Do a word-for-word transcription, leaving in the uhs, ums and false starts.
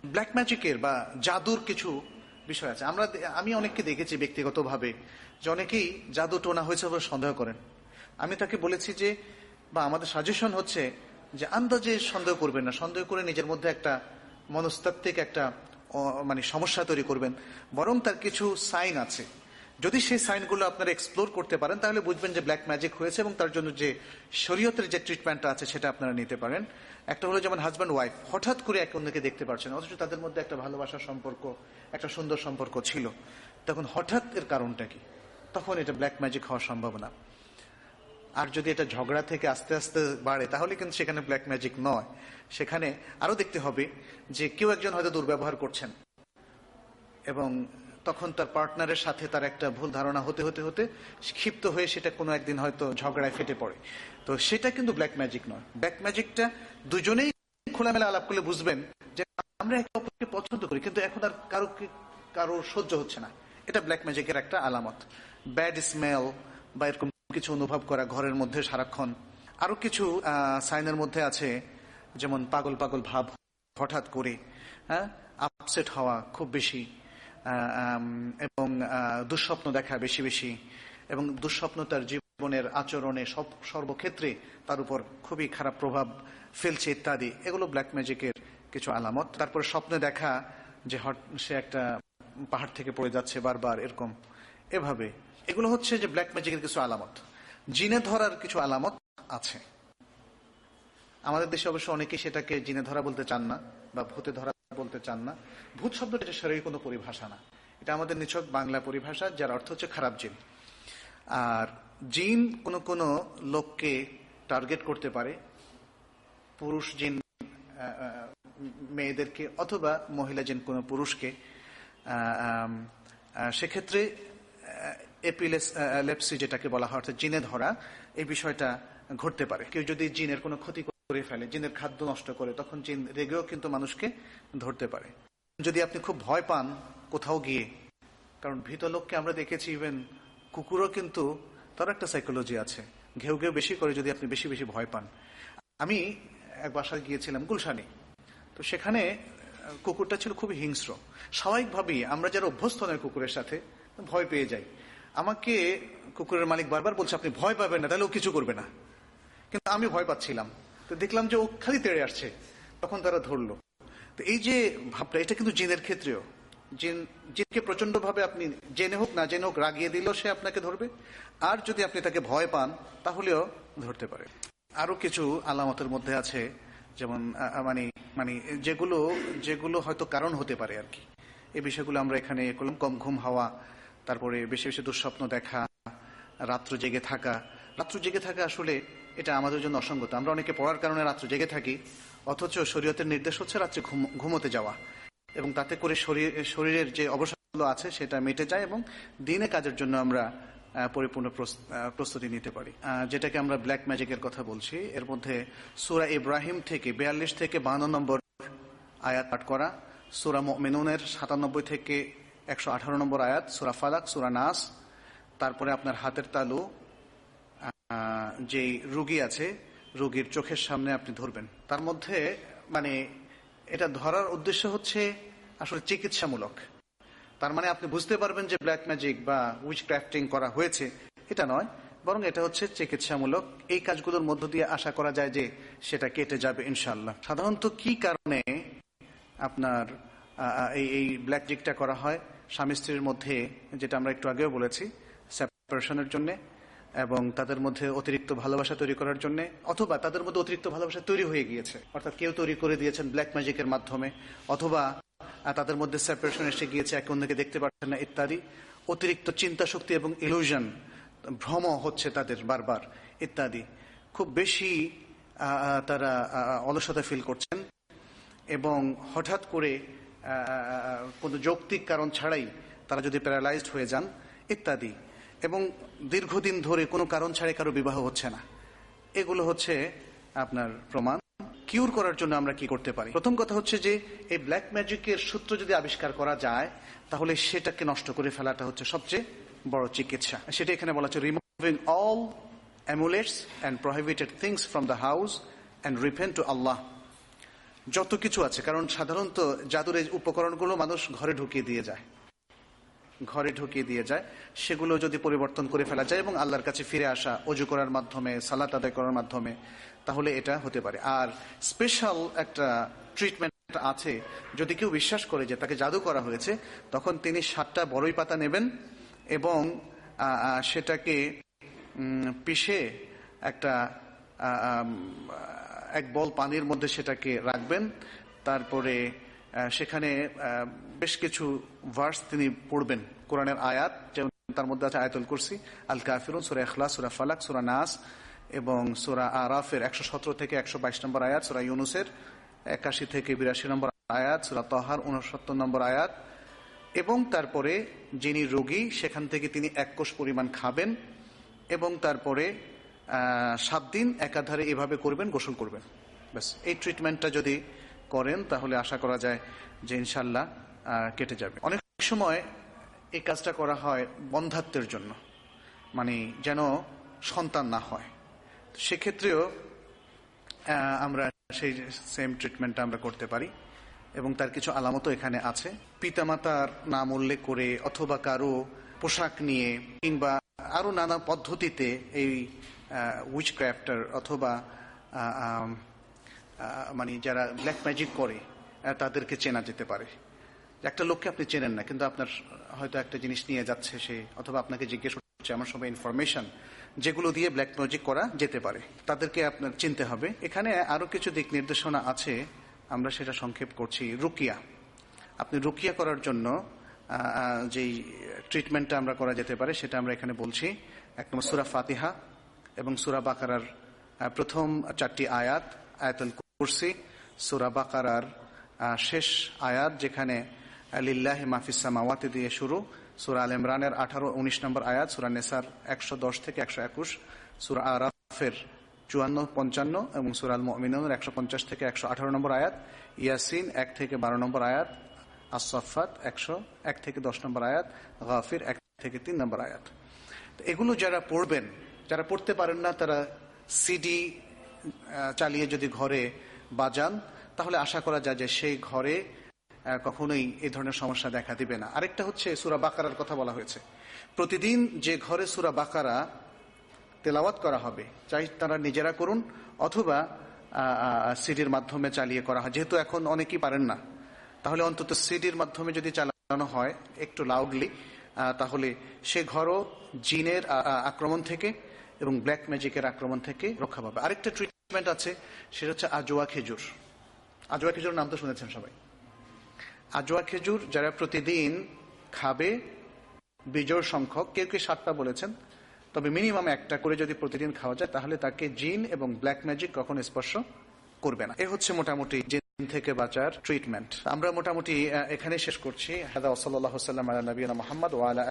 Black ম্যাজিকের বা জাদুর কিছু বিষয় আছে। আমরা আমি অনেককে দেখেছি ব্যক্তিগতভাবে যে অনেকেই জাদু টোনা হয়েছে বলে সন্দেহ করেন। আমি তাকে বলেছি যে, বা আমাদের সাজেশন হচ্ছে যে আন্দাজে সন্দেহ করবেন না, সন্দেহ করে নিজের মধ্যে একটা মনস্তাত্ত্বিক একটা মানে সমস্যা তৈরি করবেন। বরং তার কিছু সাইন আছে, যদি সেই সাইনগুলো আপনারা এক্সপ্লোর করতে পারেন তাহলে বুঝবেন যে ব্ল্যাক ম্যাজিক হয়েছে, এবং তার জন্য যে শরীয়তের যে ট্রিটমেন্টটা আছে সেটা আপনারা নিতে পারেন। একটা হলো যেমন হাজব্যান্ড ওয়াইফ হঠাৎ করে একে অন্যকে দেখতে পারছেন, অথচ তাদের মধ্যে একটা ভালোবাসার সম্পর্ক, একটা সুন্দর সম্পর্ক ছিল, তখন হঠাৎ এর কারণটা কি? তখন এটা ব্ল্যাক ম্যাজিক হওয়ার সম্ভাবনা। আর যদি এটা ঝগড়া থেকে আস্তে আস্তে বাড়ে তাহলে কিন্তু সেখানে ব্ল্যাক ম্যাজিক নয়। সেখানে আরো দেখতে হবে যে কেউ একজন হয়তো দুর্ব্যবহার করছেন, এবং তখন তার পার্টনারের সাথে তার একটা ভুল ধারণা হতে হতে হতে ক্ষিপ্ত হয়ে সেটা কোনো একদিন হয়তো ঝগড়ায় ফেটে পড়ে। তো সেটা কিন্তু ব্ল্যাক ম্যাজিক নয়। ব্ল্যাক ম্যাজিকটা দুজনেই খোলামেলা আলাপ করলে বুঝবেন যে আমরা একে অপরকে পছন্দ করি, কিন্তু এখন আর কারো কারো সহ্য হচ্ছে না। এটা ব্ল্যাক ম্যাজিকের একটা আলামত। ব্যাড স্মেল বা এরকম কিছু অনুভব করা ঘরের মধ্যে সারাক্ষণ। আরো কিছু সাইনের মধ্যে আছে, যেমন পাগল পাগল ভাব হঠাৎ করে, হ্যাঁ, আপসেট হওয়া খুব বেশি, এবং দুঃস্বপ্ন দেখা বেশি বেশি, এবং দুঃস্বপ্ন তার জীবনের আচরণে সব সর্বক্ষেত্রে তার উপর খুবই খারাপ প্রভাব ফেলছে ইত্যাদি। এগুলো ব্ল্যাক ম্যাজিকের কিছু আলামত। তারপর স্বপ্নে দেখা যে সে একটা পাহাড় থেকে পড়ে যাচ্ছে বারবার, এরকম এভাবে। এগুলো হচ্ছে যে ব্ল্যাক ম্যাজিকের কিছু আলামত। জিনে ধরার কিছু আলামত আছে। আমাদের দেশে অবশ্য অনেকেই সেটাকে জিনে ধরা বলতে চান না বা ভূতে ধরা বলতে চান না। ভূত শব্দটা এটা শরীরের কোনো পরিভাষা না, এটা আমাদের নিছক বাংলা পরিভাষা, যার অর্থ হচ্ছে খারাপ জিন। আর জিন কোন কোন লোককে টার্গেট করতে পারে, পুরুষ জিন মেয়েদেরকে, অথবা মহিলা জিন কোন পুরুষকে। সেক্ষেত্রে এপিলেপসি যেটাকে বলা হয়, অর্থাৎ জিনে ধরা, এই বিষয়টা ঘটতে পারে। কেউ যদি জিনের কোনো ক্ষতি করে ফেলে, জিনের খাদ্য নষ্ট করে, তখন জিন রেগেও কিন্তু মানুষকে ধরতে পারে। যদি আপনি খুব ভয় পান কোথাও গিয়ে, কারণ ভীত লোককে আমরা দেখেছি, ইভেন কুকুরও কিন্তু তার একটা সাইকোলজি আছে, ঘেউ ঘেউ বেশি করে যদি আপনি বেশি বেশি ভয় পান। আমি এক বাসায় গিয়েছিলাম গুলশানে, তো সেখানে কুকুরটা ছিল খুবই হিংস্র। স্বাভাবিকভাবেই আমরা যারা অভ্যস্ত নয় কুকুরের সাথে, ভয় পেয়ে যাই। আমাকে কুকুরের মালিক বারবার বলছে আপনি ভয় পাবেন না, তাহলে ও কিছু করবে না। কিন্তু আমি ভয় পাচ্ছিলাম, তো দেখলাম যে ও খালি তেড়ে আসছে, তখন তারা ধরলো। তো এই যে ভাবটা, এটা কিন্তু জিনের ক্ষেত্রেও, জিন জিনকে প্রচন্ড ভাবে আপনি জেনে হোক না জেনে হোক রাগিয়ে দিলেও সে আপনাকে ধরবে, আর যদি আপনি তাকে ভয় পান তাহলেও ধরতে পারে। আরো কিছু আলামতের মধ্যে আছে, যেমন মানে মানে যেগুলো যেগুলো হয়তো কারণ হতে পারে আর কি। এই বিষয়গুলো আমরা এখানে করলাম। কম ঘুম হওয়া, তারপরে বেশি বেশি দুঃস্বপ্ন দেখা, রাত্র জেগে থাকা। রাত্র জেগে থাকা আসলে এটা আমাদের জন্য অসঙ্গত। আমরা অনেকে পড়ার কারণে রাত্র জেগে থাকি, অথচ শরীয়তের নির্দেশ হচ্ছে রাত্রে ঘুমোতে যাওয়া, এবং তাতে করে শরীর শরীরের যে অবসাদগুলো আছে সেটা মিটে যায়, এবং দিনে কাজের জন্য আমরা পরিপূর্ণ প্রস্তুতি নিতে পারি। যেটাকে আমরা ব্ল্যাক ম্যাজিকের কথা বলছি, এর মধ্যে সূরা ইব্রাহিম থেকে বিয়াল্লিশ থেকে বান্ন নম্বর আয়াত পাঠ করা, সূরা মুমিনুনের সাতানব্বই থেকে একশো আঠারো নম্বর আয়াত, সূরা ফালাক, সূরা নাস, তারপরে আপনার হাতের তালু যে রোগী আছে রোগীর চোখের সামনে আপনি ধরবেন। তার মধ্যে মানে এটা ধরার উদ্দেশ্য হচ্ছে আসলে চিকিৎসামূলক। তার মানে আপনি বুঝতে পারবেন যে ব্ল্যাক ম্যাজিক বা উইচ ক্রাফটিং করা হয়েছে, এটা নয়, বরং এটা হচ্ছে চিকিৎসামূলক। এই কাজগুলোর মধ্য দিয়ে আশা করা যায় যে সেটা কেটে যাবে ইনশাআল্লাহ। সাধারণত কি কারণে আপনার এই এই ব্ল্যাক ম্যাজিকটা করা হয়? স্বামী স্ত্রীর মধ্যে, যেটা আমরা একটু আগেও বলেছি, সেপারেশনের জন্য, এবং তাদের মধ্যে অতিরিক্ত ভালোবাসা তৈরি করার জন্য, অথবা তাদের মধ্যে অতিরিক্ত ভালোবাসা তৈরি হয়ে গিয়েছে, অর্থাৎ কেউ তৈরি করে দিয়েছেন ব্ল্যাক ম্যাজিকের মাধ্যমে, অথবা তাদের মধ্যে সেপারেশন এসে গিয়েছে, একে অন্যকে দেখতে পাচ্ছেন না ইত্যাদি। অতিরিক্ত চিন্তা শক্তি এবং ইলুশন, ভ্রম হচ্ছে তাদের বারবার ইত্যাদি। খুব বেশি তারা অলসতা ফিল করছেন, এবং হঠাৎ করে কোনো যৌক্তিক কারণ ছাড়াই তারা যদি প্যারালাইজড হয়ে যান ইত্যাদি, এবং দীর্ঘদিন ধরে কোনো কারণ ছাড়াই কারো বিবাহ হচ্ছে না। এগুলো হচ্ছে আপনার প্রমাণ। কিউর করার জন্য আমরা কি করতে পারি? প্রথম কথা হচ্ছে যে এই ব্ল্যাক ম্যাজিকের সূত্র যদি আবিষ্কার করা যায়, তাহলে সেটাকে নষ্ট করে ফেলাটা হচ্ছে সবচেয়ে বড় চিকিৎসা। সেটা এখানে বলা হচ্ছে removing all amulets and prohibited things from the house and repent to Allah. যত কিছু আছে, কারণ সাধারণত জাদুর এই উপকরণগুলো মানুষ ঘরে ঢুকিয়ে দিয়ে যায়, ঘরে ঢুকিয়ে দিয়ে যায় সেগুলো যদি পরিবর্তন করে ফেলা যায় এবং আল্লাহর কাছে ফিরে আসা ওযু করার মাধ্যমে, সালাত আদায় করার মাধ্যমে, তাহলে এটা হতে পারে। আর স্পেশাল একটা ট্রিটমেন্ট আছে, যদি কেউ বিশ্বাস করে যে তাকে জাদু করা হয়েছে, তখন তিনি সাতটা বড়ই পাতা নেবেন এবং সেটাকে পিষে একটা এক বল পানির মধ্যে সেটাকে রাখবেন। তারপরে সেখানে বেশ কিছু ভার্স তিনি পড়বেন, কোরআনের আয়াত, যেমন তার মধ্যে আছে আয়াতুল কুরসি, আল কাফিরুন, সূরা ইখলাস, সূরা ফালাক, সূরা নাস এবং সূরা আরাফের একশো সতেরো থেকে একশো বাইশ নম্বর আয়াত, সূরা ইউনুসের একাশি থেকে বিরাশি নম্বর আয়াত, সূরা তাহার উনসত্তর নম্বর আয়াত। এবং তারপরে যিনি রোগী সেখান থেকে তিনি এক কোষ পরিমাণ খাবেন এবং তারপরে সাত দিন একাধারে এভাবে করবেন, গোসল করবেন। ব্যাস, এই ট্রিটমেন্টটা যদি করেন তাহলে আশা করা যায় যে ইনশাল্লাহ কেটে যাবে। অনেক সময় এই কাজটা করা হয় বন্ধ্যাত্বের জন্য, মানে যেন সন্তান না হয়, সেক্ষেত্রেও আমরা সেই সেম ট্রিটমেন্টটা আমরা করতে পারি এবং তার কিছু আলামতও এখানে আছে। পিতামাতার নাম উল্লেখ করে অথবা কারো পোশাক নিয়ে কিংবা আরো নানা পদ্ধতিতে এই উইচক্রাফটার অথবা মানে যারা ব্ল্যাক ম্যাজিক করে তাদেরকে চেনা যেতে পারে। একটা লোককে আপনি চেনেন না, কিন্তু আপনার হয়তো একটা জিনিস নিয়ে যাচ্ছে সে, অথবা আপনাকে জিজ্ঞেস করছে এমন সব ইনফরমেশন যেগুলো দিয়ে ব্ল্যাক ম্যাজিক করা যেতে পারে, তাদেরকে আপনার চিনতে হবে। এখানে আরো কিছু দিক নির্দেশনা আছে, আমরা সেটা সংক্ষেপ করছি। রুকিয়া, আপনি রুকিয়া করার জন্য যেই ট্রিটমেন্টটা আমরা করা যেতে পারে সেটা আমরা এখানে বলছি। এক নম্বর সূরা ফাতিহা এবং সূরা বাকারার প্রথম চারটি আয়াত, আয়াতুল কুরসি, সূরা বাকারার শেষ আয়াত যেখানে লিল্লাহি মা ফিস সামাওয়াতি দিয়ে শুরু, সূরা আল ইমরানের আঠারো উনিশ নম্বর আয়াত, সূরা নিসার একশো দশ থেকে একশো একুশ, সূরা আরাফের চুয়ান্ন পঞ্চান্ন এবং সূরা আল মুমিনুনের একশো পঞ্চাশ থেকে একশো আঠারো নম্বর আয়াত, ইয়াসিন এক থেকে বারো নম্বর আয়াত, আস-সাফফাত একশো এক থেকে দশ নম্বর আয়াত, গাফির এক থেকে তিন নম্বর আয়াত। এগুলো যারা পড়বেন, যারা পড়তে পারেন না, তারা সিডি চালিয়ে যদি ঘরে বাজান তাহলে আশা করা যায় যে সেই ঘরে কখনোই এই ধরনের সমস্যা দেখা দিবে না। আরেকটা হচ্ছে সূরা বাকারার কথা বলা হয়েছে। প্রতিদিন যে ঘরে সূরা বাকারা তেলাওয়াত করা হবে, চাই তারা নিজেরা করুন অথবা সিডির মাধ্যমে চালিয়ে করা হয়, যেহেতু এখন অনেকেই পারেন না, তাহলে অন্তত সিডির মাধ্যমে যদি চালানো হয় একটু লাউডলি, তাহলে সে ঘরও জিনের আক্রমণ থেকে এবং ব্ল্যাক ম্যাজিকের আক্রমণ থেকে রক্ষা পাবে। আরেকটা ট্রিটমেন্ট আছে, সেটা হচ্ছে আজোয়া খেজুর। আজোয়া খেজুর নাম তো শুনেছেন সবাই। আজোয়া খেজুর যারা প্রতিদিন খাবে, বিজোড় সংখ্যক, কেউ কেউ সাতটা বলেছেন, তবে মিনিমাম একটা করে যদি প্রতিদিন খাওয়া যায় তাহলে তাকে জিন এবং ব্ল্যাক ম্যাজিক কখনো স্পর্শ করবে না। এ হচ্ছে মোটামুটি জিন থেকে বাঁচার ট্রিটমেন্ট। আমরা মোটামুটি এখানে শেষ করছি। হাদা ওয়া সাল্লাল্লাহু আলা নবিয়িনা মুহাম্মদ ওয়া আলা